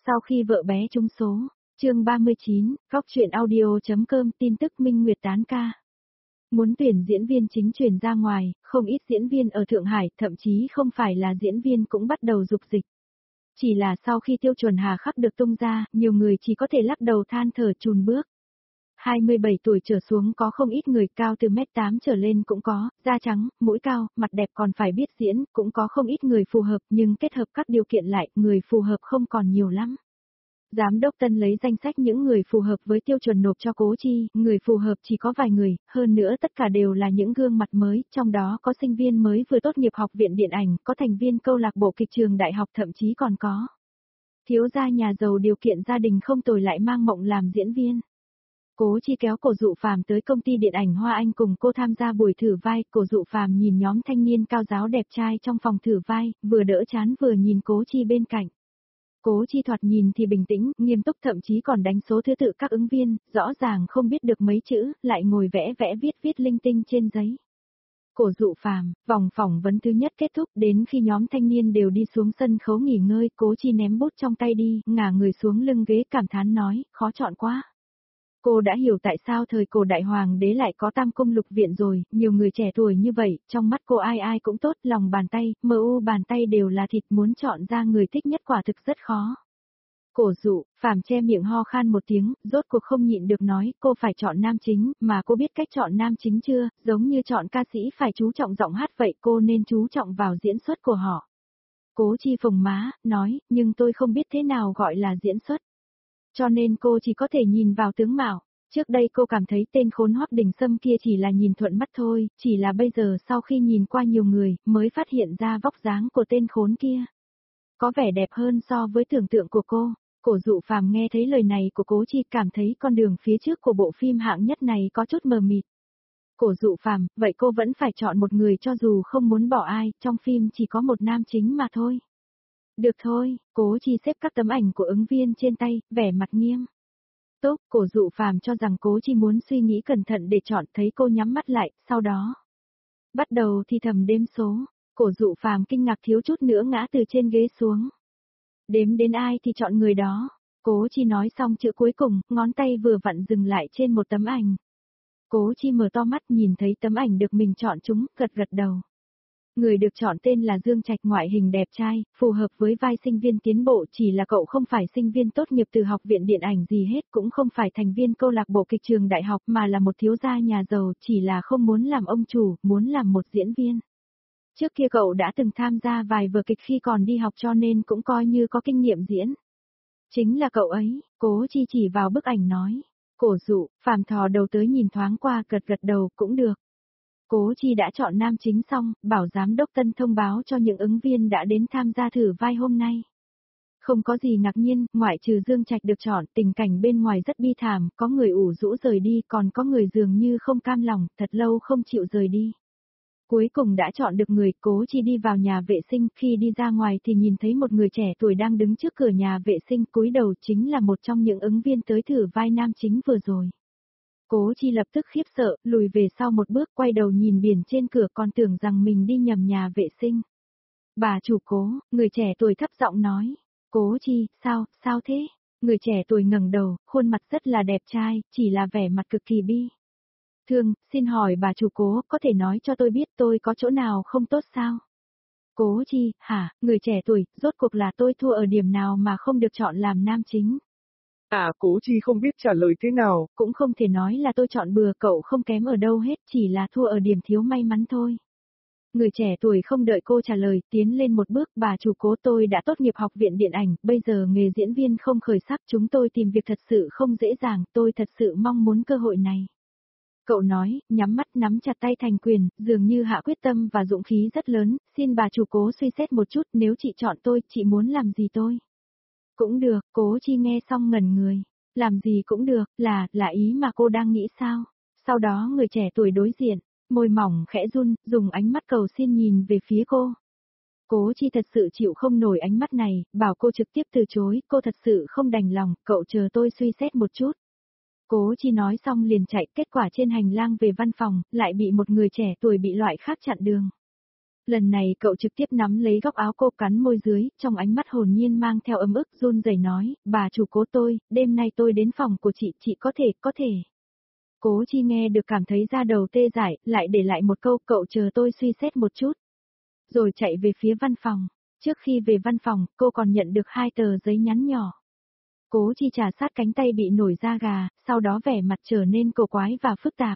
Sau khi vợ bé trúng số, chương 39, góc truyện audio.com tin tức Minh Nguyệt tán ca. Muốn tuyển diễn viên chính truyền ra ngoài, không ít diễn viên ở Thượng Hải, thậm chí không phải là diễn viên cũng bắt đầu dục dịch. Chỉ là sau khi tiêu chuẩn hà khắc được tung ra, nhiều người chỉ có thể lắc đầu than thở chùn bước. 27 tuổi trở xuống có không ít người cao từ mét 8 trở lên cũng có, da trắng, mũi cao, mặt đẹp còn phải biết diễn, cũng có không ít người phù hợp nhưng kết hợp các điều kiện lại, người phù hợp không còn nhiều lắm. Giám đốc Tân lấy danh sách những người phù hợp với tiêu chuẩn nộp cho Cố Chi, người phù hợp chỉ có vài người, hơn nữa tất cả đều là những gương mặt mới, trong đó có sinh viên mới vừa tốt nghiệp học viện điện ảnh, có thành viên câu lạc bộ kịch trường đại học thậm chí còn có thiếu gia nhà giàu điều kiện gia đình không tồi lại mang mộng làm diễn viên. Cố Chi kéo Cổ Dụ Phàm tới công ty điện ảnh Hoa Anh cùng cô tham gia buổi thử vai, Cổ Dụ Phàm nhìn nhóm thanh niên cao giáo đẹp trai trong phòng thử vai, vừa đỡ chán vừa nhìn Cố Chi bên cạnh. Cố Chi thoạt nhìn thì bình tĩnh, nghiêm túc thậm chí còn đánh số thứ tự các ứng viên, rõ ràng không biết được mấy chữ, lại ngồi vẽ viết linh tinh trên giấy. Cổ Dụ Phàm, vòng phỏng vấn thứ nhất kết thúc, đến khi nhóm thanh niên đều đi xuống sân khấu nghỉ ngơi, Cố Chi ném bút trong tay đi, ngả người xuống lưng ghế cảm thán nói, khó chọn quá. Cô đã hiểu tại sao thời cổ đại hoàng đế lại có tam cung lục viện rồi, nhiều người trẻ tuổi như vậy, trong mắt cô ai ai cũng tốt, lòng bàn tay, bàn tay đều là thịt, muốn chọn ra người thích nhất quả thực rất khó. Cổ Dụ, Phàm che miệng ho khan một tiếng, rốt cuộc không nhịn được nói, cô phải chọn nam chính, mà cô biết cách chọn nam chính chưa, giống như chọn ca sĩ phải chú trọng giọng hát vậy, cô nên chú trọng vào diễn xuất của họ. Cố Chi phồng má, nói, nhưng tôi không biết thế nào gọi là diễn xuất. Cho nên cô chỉ có thể nhìn vào tướng mạo. Trước đây cô cảm thấy tên khốn Hoắc Đình Sâm kia chỉ là nhìn thuận mắt thôi, chỉ là bây giờ sau khi nhìn qua nhiều người, mới phát hiện ra vóc dáng của tên khốn kia. Có vẻ đẹp hơn so với tưởng tượng của cô. Cổ Dụ Phàm nghe thấy lời này của Cố Chi cảm thấy con đường phía trước của bộ phim hạng nhất này có chút mờ mịt. Cổ Dụ Phàm, vậy cô vẫn phải chọn một người cho dù không muốn bỏ ai, trong phim chỉ có một nam chính mà thôi. Được thôi, Cố Chi xếp các tấm ảnh của ứng viên trên tay, vẻ mặt nghiêm. Tốt, Cổ Dụ Phàm cho rằng Cố Chi muốn suy nghĩ cẩn thận để chọn, thấy cô nhắm mắt lại, sau đó bắt đầu thì thầm đếm số. Cổ Dụ Phàm kinh ngạc thiếu chút nữa ngã từ trên ghế xuống. Đếm đến ai thì chọn người đó. Cố Chi nói xong chữ cuối cùng, ngón tay vừa vặn dừng lại trên một tấm ảnh. Cố Chi mở to mắt nhìn thấy tấm ảnh được mình chọn chúng, gật đầu. Người được chọn tên là Dương Trạch, ngoại hình đẹp trai, phù hợp với vai sinh viên tiến bộ, chỉ là cậu không phải sinh viên tốt nghiệp từ học viện điện ảnh gì hết, cũng không phải thành viên câu lạc bộ kịch trường đại học mà là một thiếu gia nhà giàu, chỉ là không muốn làm ông chủ, muốn làm một diễn viên. Trước kia cậu đã từng tham gia vài vở kịch khi còn đi học cho nên cũng coi như có kinh nghiệm diễn. Chính là cậu ấy, Cố Chi chỉ vào bức ảnh nói. Cổ Dụ, Phàm thò đầu tới nhìn thoáng qua, gật đầu, cũng được. Cố Chi đã chọn nam chính xong, bảo giám đốc Tân thông báo cho những ứng viên đã đến tham gia thử vai hôm nay. Không có gì ngạc nhiên, ngoại trừ Dương Trạch được chọn, tình cảnh bên ngoài rất bi thảm, có người ủ rũ rời đi, còn có người dường như không cam lòng, thật lâu không chịu rời đi. Cuối cùng đã chọn được người, Cố Chi đi vào nhà vệ sinh, khi đi ra ngoài thì nhìn thấy một người trẻ tuổi đang đứng trước cửa nhà vệ sinh, cúi đầu, chính là một trong những ứng viên tới thử vai nam chính vừa rồi. Cố Chi lập tức khiếp sợ, lùi về sau một bước, quay đầu nhìn biển trên cửa, còn tưởng rằng mình đi nhầm nhà vệ sinh. Bà chủ Cố, người trẻ tuổi thấp giọng nói. Cố Chi, sao thế? Người trẻ tuổi ngẩng đầu, khuôn mặt rất là đẹp trai, chỉ là vẻ mặt cực kỳ bi thương. Xin hỏi bà chủ Cố, có thể nói cho tôi biết tôi có chỗ nào không tốt sao? Cố Chi, hả, người trẻ tuổi, rốt cuộc là tôi thua ở điểm nào mà không được chọn làm nam chính? Cố Chi không biết trả lời thế nào. Cũng không thể nói là tôi chọn bừa, cậu không kém ở đâu hết, chỉ là thua ở điểm thiếu may mắn thôi. Người trẻ tuổi không đợi cô trả lời, tiến lên một bước, bà chủ Cố, tôi đã tốt nghiệp học viện điện ảnh, bây giờ nghề diễn viên không khởi sắc, chúng tôi tìm việc thật sự không dễ dàng, tôi thật sự mong muốn cơ hội này. Cậu nói, nhắm mắt nắm chặt tay thành quyền, dường như hạ quyết tâm và dũng khí rất lớn, xin bà chủ Cố suy xét một chút, nếu chị chọn tôi, chị muốn làm gì tôi? Cũng được, Cố Chi nghe xong ngẩn người. Làm gì cũng được, là ý mà cô đang nghĩ sao? Sau đó người trẻ tuổi đối diện, môi mỏng khẽ run, dùng ánh mắt cầu xin nhìn về phía cô. Cố Chi thật sự chịu không nổi ánh mắt này, bảo cô trực tiếp từ chối, cô thật sự không đành lòng, cậu chờ tôi suy xét một chút. Cố Chi nói xong liền chạy, kết quả trên hành lang về văn phòng, lại bị một người trẻ tuổi bị loại khác chặn đường. Lần này cậu trực tiếp nắm lấy góc áo cô cắn môi dưới, trong ánh mắt hồn nhiên mang theo ấm ức run rẩy nói, bà chủ Cố tôi, đêm nay tôi đến phòng của chị có thể. Cố Chi nghe được cảm thấy da đầu tê dại, lại để lại một câu cậu chờ tôi suy xét một chút. Rồi chạy về phía văn phòng. Trước khi về văn phòng, cô còn nhận được 2 tờ giấy nhắn nhỏ. Cố Chi trà sát cánh tay bị nổi da gà, sau đó vẻ mặt trở nên cổ quái và phức tạp.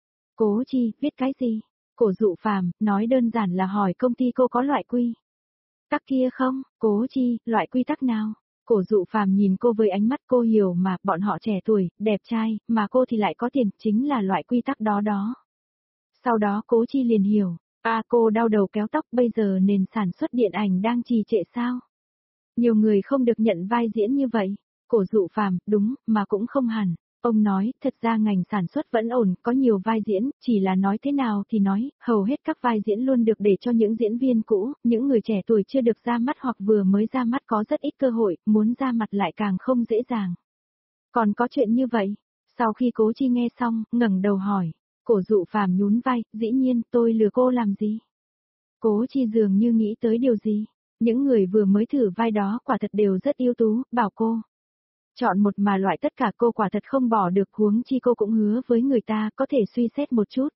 Cố Chi, viết cái gì? Cổ Dụ Phàm nói đơn giản là hỏi công ty cô có loại quy tắc kia không? Cố Chi, loại quy tắc nào? Cổ Dụ Phàm nhìn cô với ánh mắt cô hiểu mà, bọn họ trẻ tuổi, đẹp trai, mà cô thì lại có tiền, chính là loại quy tắc đó. Sau đó Cố Chi liền hiểu, cô đau đầu kéo tóc, bây giờ nền sản xuất điện ảnh đang trì trệ sao? Nhiều người không được nhận vai diễn như vậy. Cổ Dụ Phàm, đúng, mà cũng không hẳn. Ông nói, thật ra ngành sản xuất vẫn ổn, có nhiều vai diễn, chỉ là nói thế nào thì nói, hầu hết các vai diễn luôn được để cho những diễn viên cũ, những người trẻ tuổi chưa được ra mắt hoặc vừa mới ra mắt có rất ít cơ hội, muốn ra mặt lại càng không dễ dàng. Còn có chuyện như vậy? Sau khi Cố Chi nghe xong, ngẩng đầu hỏi. Cổ Dụ Phàm nhún vai, dĩ nhiên, tôi lừa cô làm gì? Cố Chi dường như nghĩ tới điều gì. Những người vừa mới thử vai đó quả thật đều rất ưu tú, bảo cô chọn một mà loại tất cả cô quả thật không bỏ được, huống chi cô cũng hứa với người ta có thể suy xét một chút.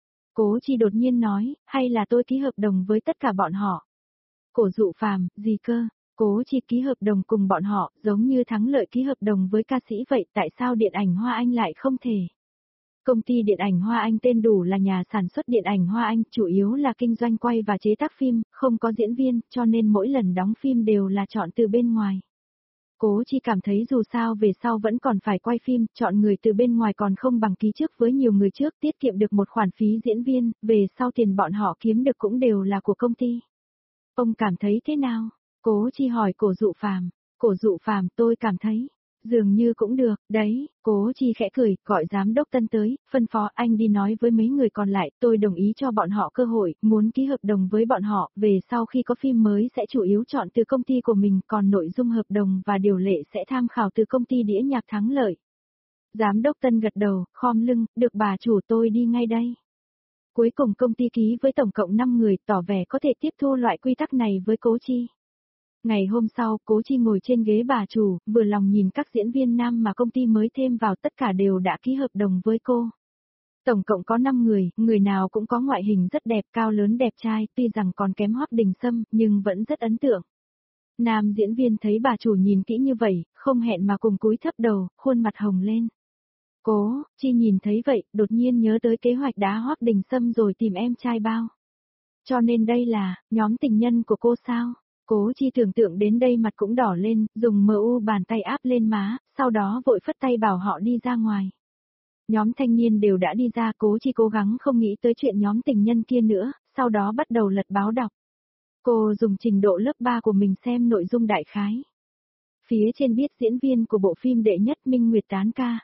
Cố Chi đột nhiên nói, hay là tôi ký hợp đồng với tất cả bọn họ. Cổ Dụ Phàm, gì cơ? Cố Chi ký hợp đồng cùng bọn họ, giống như Thắng Lợi ký hợp đồng với ca sĩ vậy, tại sao điện ảnh Hoa Anh lại không thể? Công ty điện ảnh Hoa Anh tên đủ là nhà sản xuất điện ảnh Hoa Anh, chủ yếu là kinh doanh quay và chế tác phim, không có diễn viên, cho nên mỗi lần đóng phim đều là chọn từ bên ngoài. Cố Chi cảm thấy dù sao về sau vẫn còn phải quay phim, chọn người từ bên ngoài còn không bằng ký trước với nhiều người trước, tiết kiệm được một khoản phí diễn viên, về sau tiền bọn họ kiếm được cũng đều là của công ty. Ông cảm thấy thế nào? Cố Chi hỏi Cổ Dụ Phàm. Cổ Dụ Phàm, tôi cảm thấy dường như cũng được, đấy. Cố Chi khẽ cười, gọi giám đốc Tân tới, phân phó anh đi nói với mấy người còn lại, tôi đồng ý cho bọn họ cơ hội, muốn ký hợp đồng với bọn họ, về sau khi có phim mới sẽ chủ yếu chọn từ công ty của mình, còn nội dung hợp đồng và điều lệ sẽ tham khảo từ công ty đĩa nhạc Thắng Lợi. Giám đốc Tân gật đầu, khom lưng, được bà chủ, tôi đi ngay đây. Cuối cùng công ty ký với tổng cộng 5 người, tỏ vẻ có thể tiếp thu loại quy tắc này với Cố Chi. Ngày hôm sau, Cố Chi ngồi trên ghế bà chủ, vừa lòng nhìn các diễn viên nam mà công ty mới thêm vào, tất cả đều đã ký hợp đồng với cô. Tổng cộng có 5 người, người nào cũng có ngoại hình rất đẹp, cao lớn đẹp trai, tuy rằng còn kém Hoắc Đình Sâm, nhưng vẫn rất ấn tượng. Nam diễn viên thấy bà chủ nhìn kỹ như vậy, không hẹn mà cùng cúi thấp đầu, khuôn mặt hồng lên. Cố Chi nhìn thấy vậy, đột nhiên nhớ tới kế hoạch đá Hoắc Đình Sâm rồi tìm em trai bao. Cho nên đây là nhóm tình nhân của cô sao? Cố Chi tưởng tượng đến đây mặt cũng đỏ lên, dùng MU bàn tay áp lên má, sau đó vội phất tay bảo họ đi ra ngoài. Nhóm thanh niên đều đã đi ra, Cố Chi cố gắng không nghĩ tới chuyện nhóm tình nhân kia nữa, sau đó bắt đầu lật báo đọc. Cô dùng trình độ lớp 3 của mình xem nội dung đại khái. Phía trên viết diễn viên của bộ phim đệ nhất Minh Nguyệt tán ca.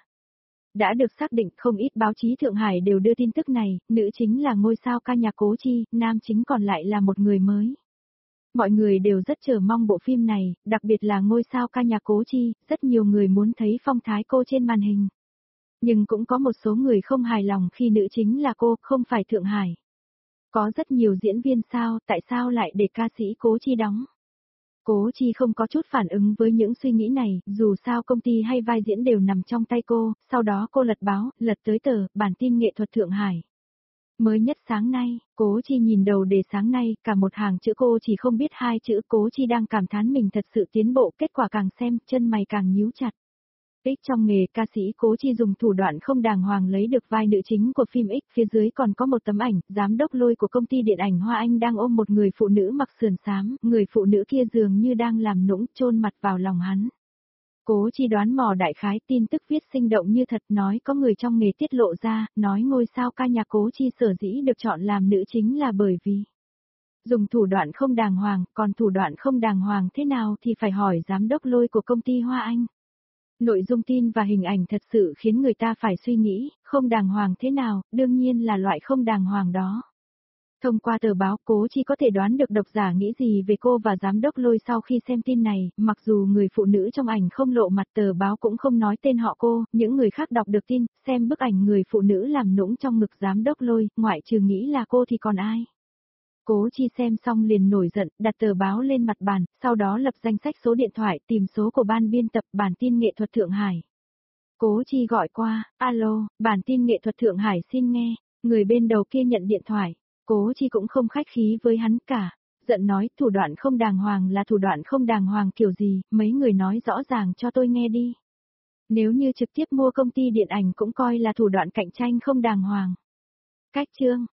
Đã được xác định, không ít báo chí Thượng Hải đều đưa tin tức này, nữ chính là ngôi sao ca nhạc Cố Chi, nam chính còn lại là một người mới. Mọi người đều rất chờ mong bộ phim này, đặc biệt là ngôi sao ca nhạc Cố Chi, rất nhiều người muốn thấy phong thái cô trên màn hình. Nhưng cũng có một số người không hài lòng khi nữ chính là cô, không phải Thượng Hải. Có rất nhiều diễn viên sao, tại sao lại để ca sĩ Cố Chi đóng? Cố Chi không có chút phản ứng với những suy nghĩ này, dù sao công ty hay vai diễn đều nằm trong tay cô, sau đó cô lật báo, lật tới tờ, bản tin nghệ thuật Thượng Hải. Mới nhất sáng nay, Cố Chi nhìn đầu đề sáng nay, cả một hàng chữ cô chỉ không biết 2 chữ, Cố Chi đang cảm thán mình thật sự tiến bộ, kết quả càng xem, chân mày càng nhíu chặt. X trong nghề, ca sĩ Cố Chi dùng thủ đoạn không đàng hoàng lấy được vai nữ chính của phim X, phía dưới còn có một tấm ảnh, giám đốc Lôi của công ty điện ảnh Hoa Anh đang ôm một người phụ nữ mặc sườn xám, người phụ nữ kia dường như đang làm nũng, chôn mặt vào lòng hắn. Cố Chi đoán mò đại khái, tin tức viết sinh động như thật, nói có người trong nghề tiết lộ ra, nói ngôi sao ca nhạc Cố Chi sở dĩ được chọn làm nữ chính là bởi vì dùng thủ đoạn không đàng hoàng, còn thủ đoạn không đàng hoàng thế nào thì phải hỏi giám đốc Lôi của công ty Hoa Anh. Nội dung tin và hình ảnh thật sự khiến người ta phải suy nghĩ, không đàng hoàng thế nào, đương nhiên là loại không đàng hoàng đó. Thông qua tờ báo, Cố Chi có thể đoán được độc giả nghĩ gì về cô và giám đốc Lôi sau khi xem tin này, mặc dù người phụ nữ trong ảnh không lộ mặt, tờ báo cũng không nói tên họ cô, những người khác đọc được tin, xem bức ảnh người phụ nữ làm nũng trong ngực giám đốc Lôi, ngoại trừ nghĩ là cô thì còn ai. Cố Chi xem xong liền nổi giận, đặt tờ báo lên mặt bàn, sau đó lập danh sách số điện thoại tìm số của ban biên tập bản tin nghệ thuật Thượng Hải. Cố Chi gọi qua, alo, bản tin nghệ thuật Thượng Hải xin nghe, người bên đầu kia nhận điện thoại. Cố Chi cũng không khách khí với hắn cả, giận nói thủ đoạn không đàng hoàng là thủ đoạn không đàng hoàng kiểu gì, mấy người nói rõ ràng cho tôi nghe đi. Nếu như trực tiếp mua công ty điện ảnh cũng coi là thủ đoạn cạnh tranh không đàng hoàng. Cách chương